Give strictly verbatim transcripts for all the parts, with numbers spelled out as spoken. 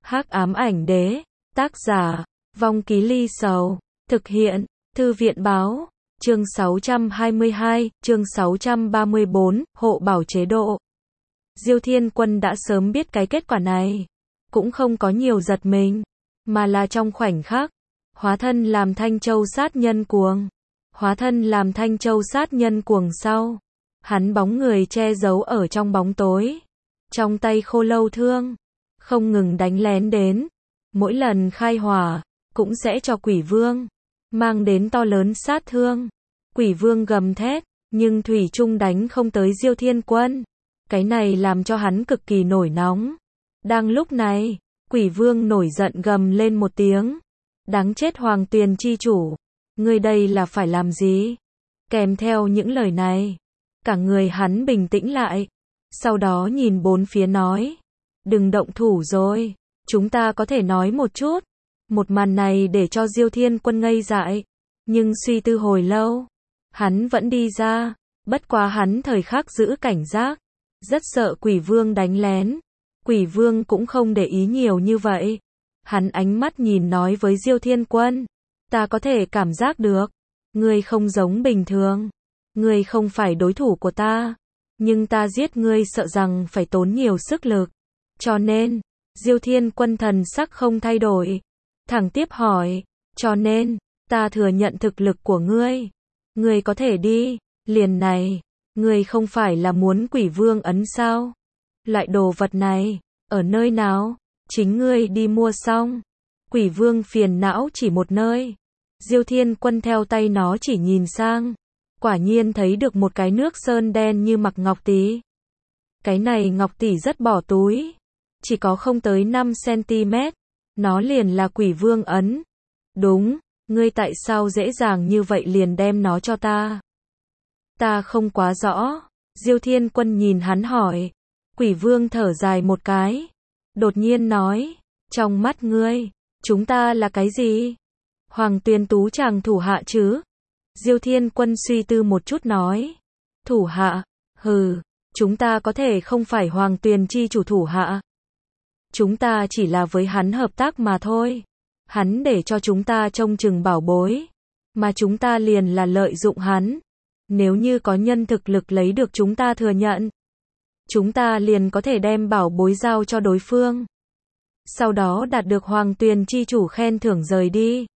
Hắc ám ảnh đế, tác giả, Vong Ký Ly Sầu, thực hiện, Thư viện báo, chương sáu trăm hai mươi hai, chương sáu trăm ba mươi bốn, hộ bảo chế độ. Diêu Thiên Quân đã sớm biết cái kết quả này, cũng không có nhiều giật mình, mà là trong khoảnh khắc, hóa thân làm Thanh Châu sát nhân cuồng. Hóa thân làm Thanh Châu sát nhân cuồng sau, hắn bóng người che giấu ở trong bóng tối, trong tay khô lâu thương, không ngừng đánh lén đến, mỗi lần khai hỏa, cũng sẽ cho Quỷ Vương mang đến to lớn sát thương. Quỷ Vương gầm thét, nhưng thủy chung đánh không tới Diêu Thiên Quân. Cái này làm cho hắn cực kỳ nổi nóng. Đang lúc này, Quỷ Vương nổi giận gầm lên một tiếng. Đáng chết Hoàng Tuyền chi chủ, ngươi đây là phải làm gì? Kèm theo những lời này, cả người hắn bình tĩnh lại, sau đó nhìn bốn phía nói, đừng động thủ rồi, chúng ta có thể nói một chút. Một màn này để cho Diêu Thiên Quân ngây dại, nhưng suy tư hồi lâu, hắn vẫn đi ra, bất quá hắn thời khắc giữ cảnh giác, rất sợ Quỷ Vương đánh lén. Quỷ Vương cũng không để ý nhiều như vậy, hắn ánh mắt nhìn nói với Diêu Thiên Quân, ta có thể cảm giác được, ngươi không giống bình thường, ngươi không phải đối thủ của ta, nhưng ta giết ngươi sợ rằng phải tốn nhiều sức lực, cho nên, Diêu Thiên Quân thần sắc không thay đổi, thẳng tiếp hỏi, cho nên, ta thừa nhận thực lực của ngươi, ngươi có thể đi, liền này, ngươi không phải là muốn Quỷ Vương ấn sao? Loại đồ vật này, ở nơi nào? Chính ngươi đi mua xong. Quỷ Vương phiền não chỉ một nơi. Diêu Thiên Quân theo tay nó chỉ nhìn sang, quả nhiên thấy được một cái nước sơn đen như mặc ngọc tỷ. Cái này ngọc tỷ rất bỏ túi, chỉ có không tới năm xăng-ti-mét, nó liền là Quỷ Vương ấn. Đúng, ngươi tại sao dễ dàng như vậy liền đem nó cho ta? Ta không quá rõ. Diêu Thiên Quân nhìn hắn hỏi. Quỷ Vương thở dài một cái, đột nhiên nói, trong mắt ngươi, chúng ta là cái gì? Hoàng Tuyền Tú chàng thủ hạ chứ? Diêu Thiên Quân suy tư một chút nói, thủ hạ, hừ, chúng ta có thể không phải Hoàng Tuyền chi chủ thủ hạ. Chúng ta chỉ là với hắn hợp tác mà thôi. Hắn để cho chúng ta trông chừng bảo bối, mà chúng ta liền là lợi dụng hắn. Nếu như có nhân thực lực lấy được chúng ta thừa nhận, chúng ta liền có thể đem bảo bối giao cho đối phương. Sau đó đạt được Hoàng Tuyền chi chủ khen thưởng rời đi.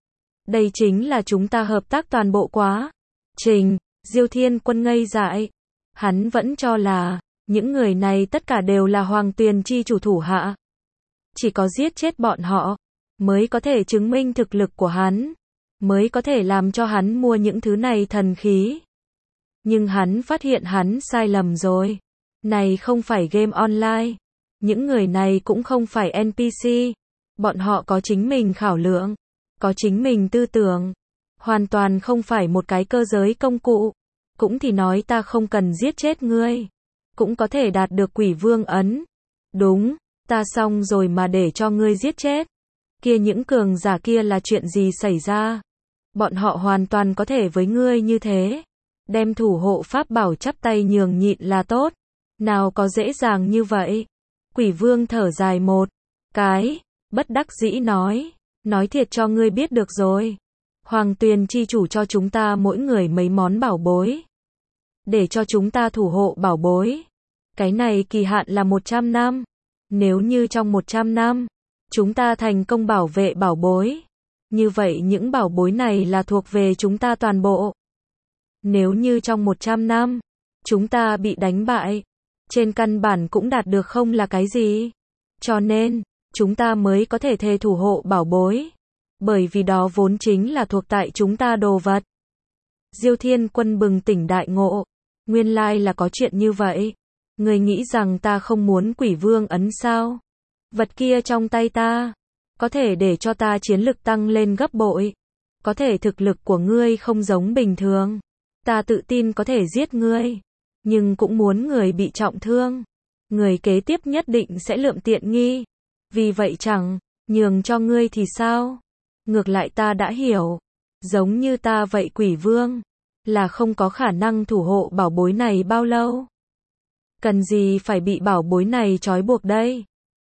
Đây chính là chúng ta hợp tác toàn bộ quá trình. Diêu Thiên Quân ngây dại. Hắn vẫn cho là, những người này tất cả đều là Hoàng Tuyền chi chủ thủ hạ. Chỉ có giết chết bọn họ, mới có thể chứng minh thực lực của hắn, mới có thể làm cho hắn mua những thứ này thần khí. Nhưng hắn phát hiện hắn sai lầm rồi. Này không phải game online. Những người này cũng không phải en pê xê. Bọn họ có chính mình khảo lượng, có chính mình tư tưởng. Hoàn toàn không phải một cái cơ giới công cụ. Cũng thì nói ta không cần giết chết ngươi, cũng có thể đạt được Quỷ Vương ấn. Đúng, ta xong rồi mà để cho ngươi giết chết. Kia những cường giả kia là chuyện gì xảy ra? Bọn họ hoàn toàn có thể với ngươi như thế. Đem thủ hộ pháp bảo chắp tay nhường nhịn là tốt. Nào có dễ dàng như vậy. Quỷ Vương thở dài một cái, bất đắc dĩ nói, nói thiệt cho ngươi biết được rồi. Hoàng Tuyền chi chủ cho chúng ta mỗi người mấy món bảo bối, để cho chúng ta thủ hộ bảo bối. Cái này kỳ hạn là một trăm năm. Nếu như trong một trăm năm, chúng ta thành công bảo vệ bảo bối, như vậy những bảo bối này là thuộc về chúng ta toàn bộ. Nếu như trong một trăm năm, chúng ta bị đánh bại, trên căn bản cũng đạt được không là cái gì. Cho nên, chúng ta mới có thể thề thủ hộ bảo bối. Bởi vì đó vốn chính là thuộc tại chúng ta đồ vật. Diêu Thiên Quân bừng tỉnh đại ngộ. Nguyên lai là có chuyện như vậy. Ngươi nghĩ rằng ta không muốn Quỷ Vương ấn sao? Vật kia trong tay ta, có thể để cho ta chiến lực tăng lên gấp bội. Có thể thực lực của ngươi không giống bình thường. Ta tự tin có thể giết ngươi. Nhưng cũng muốn người bị trọng thương. Người kế tiếp nhất định sẽ lượm tiện nghi. Vì vậy chẳng, nhường cho ngươi thì sao? Ngược lại ta đã hiểu. Giống như ta vậy Quỷ Vương, là không có khả năng thủ hộ bảo bối này bao lâu. Cần gì phải bị bảo bối này trói buộc đây?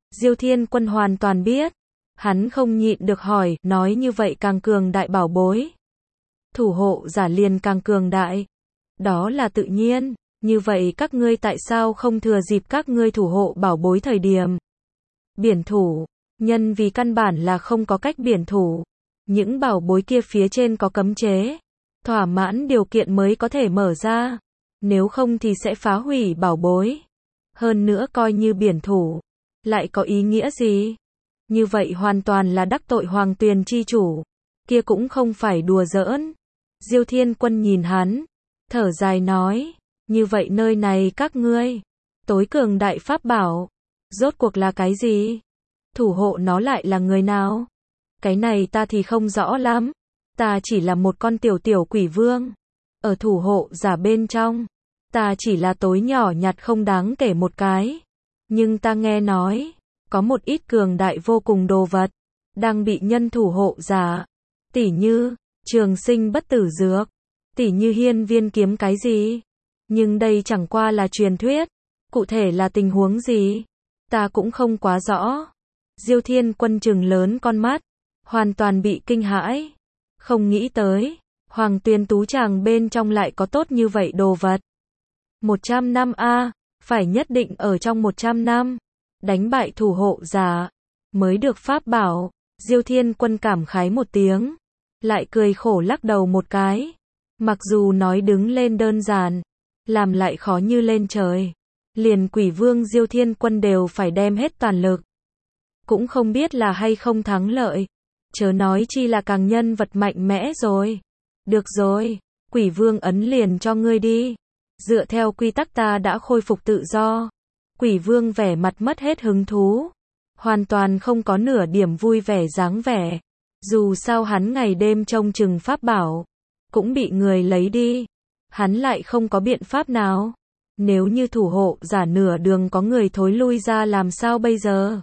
Diêu Thiên Quân hoàn toàn biết. Hắn không nhịn được hỏi, nói như vậy càng cường đại bảo bối. Thủ hộ giả liền càng cường đại. Đó là tự nhiên, như vậy các ngươi tại sao không thừa dịp các ngươi thủ hộ bảo bối thời điểm biển thủ, nhân vì căn bản là không có cách biển thủ. Những bảo bối kia phía trên có cấm chế, thỏa mãn điều kiện mới có thể mở ra, nếu không thì sẽ phá hủy bảo bối. Hơn nữa coi như biển thủ, lại có ý nghĩa gì? Như vậy hoàn toàn là đắc tội Hoàng Tuyền chi chủ, kia cũng không phải đùa giỡn. Diêu Thiên Quân nhìn hắn, thở dài nói, như vậy nơi này các ngươi, tối cường đại pháp bảo, rốt cuộc là cái gì? Thủ hộ nó lại là người nào? Cái này ta thì không rõ lắm, ta chỉ là một con tiểu tiểu quỷ vương, ở thủ hộ giả bên trong, ta chỉ là tối nhỏ nhặt không đáng kể một cái, nhưng ta nghe nói, có một ít cường đại vô cùng đồ vật, đang bị nhân thủ hộ giả, tỉ như, trường sinh bất tử dược, tỉ như hiên viên kiếm cái gì, nhưng đây chẳng qua là truyền thuyết, cụ thể là tình huống gì, ta cũng không quá rõ. Diêu Thiên Quân trừng lớn con mắt, hoàn toàn bị kinh hãi, không nghĩ tới, Hoàng Tuyền tú tràng bên trong lại có tốt như vậy đồ vật. một trăm năm a, phải nhất định ở trong một trăm năm, đánh bại thủ hộ giả, mới được pháp bảo. Diêu Thiên Quân cảm khái một tiếng, lại cười khổ lắc đầu một cái. Mặc dù nói đứng lên đơn giản, làm lại khó như lên trời. Liền quỷ vương Diêu Thiên Quân đều phải đem hết toàn lực. Cũng không biết là hay không thắng lợi. Chớ nói chi là càng nhân vật mạnh mẽ rồi. Được rồi, quỷ vương ấn liền cho ngươi đi. Dựa theo quy tắc ta đã khôi phục tự do. Quỷ vương vẻ mặt mất hết hứng thú. Hoàn toàn không có nửa điểm vui vẻ dáng vẻ. Dù sao hắn ngày đêm trông chừng pháp bảo, cũng bị người lấy đi. Hắn lại không có biện pháp nào. Nếu như thủ hộ giả nửa đường có người thối lui ra làm sao bây giờ?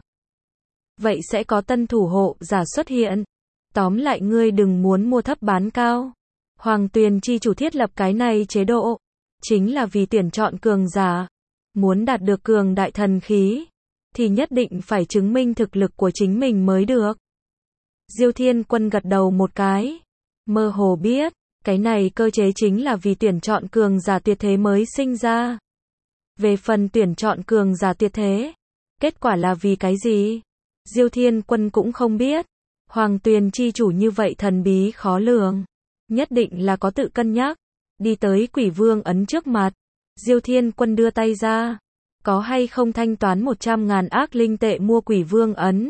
Vậy sẽ có tân thủ hộ giả xuất hiện. Tóm lại ngươi đừng muốn mua thấp bán cao. Hoàng Tuyền chi chủ thiết lập cái này chế độ, chính là vì tuyển chọn cường giả. Muốn đạt được cường đại thần khí, thì nhất định phải chứng minh thực lực của chính mình mới được. Diêu Thiên Quân gật đầu một cái, mơ hồ biết, cái này cơ chế chính là vì tuyển chọn cường giả tuyệt thế mới sinh ra. Về phần tuyển chọn cường giả tuyệt thế, kết quả là vì cái gì? Diêu Thiên Quân cũng không biết. Hoàng Tuyền chi chủ như vậy thần bí khó lường, nhất định là có tự cân nhắc. Đi tới quỷ vương ấn trước mặt, Diêu Thiên Quân đưa tay ra, có hay không thanh toán một trăm ngàn ác linh tệ mua quỷ vương ấn?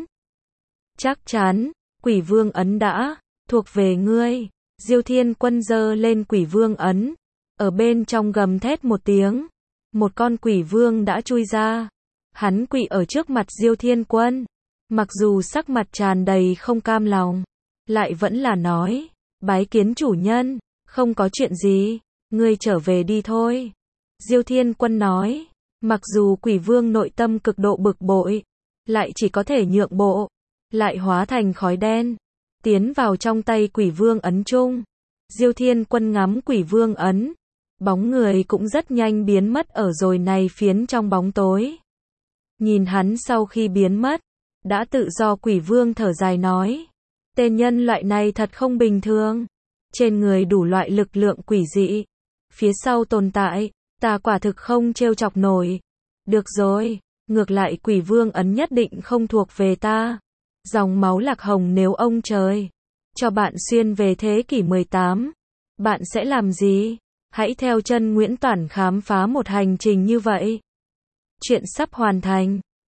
Chắc chắn, quỷ vương ấn đã thuộc về ngươi. Diêu Thiên Quân giơ lên quỷ vương ấn, ở bên trong gầm thét một tiếng, một con quỷ vương đã chui ra. Hắn quỳ ở trước mặt Diêu Thiên Quân, mặc dù sắc mặt tràn đầy không cam lòng, lại vẫn là nói, bái kiến chủ nhân, không có chuyện gì, ngươi trở về đi thôi. Diêu Thiên Quân nói, mặc dù quỷ vương nội tâm cực độ bực bội, lại chỉ có thể nhượng bộ, lại hóa thành khói đen, tiến vào trong tay quỷ vương ấn chung. Diêu Thiên Quân ngắm quỷ vương ấn, bóng người cũng rất nhanh biến mất ở rồi này phiến trong bóng tối. Nhìn hắn sau khi biến mất, đã tự do quỷ vương thở dài nói, tên nhân loại này thật không bình thường, trên người đủ loại lực lượng quỷ dị, phía sau tồn tại, ta quả thực không trêu chọc nổi. Được rồi, ngược lại quỷ vương ấn nhất định không thuộc về ta. Dòng máu lạc hồng nếu ông trời cho bạn xuyên về thế kỷ mười tám, bạn sẽ làm gì? Hãy theo chân Nguyễn Toản khám phá một hành trình như vậy. Chuyện sắp hoàn thành.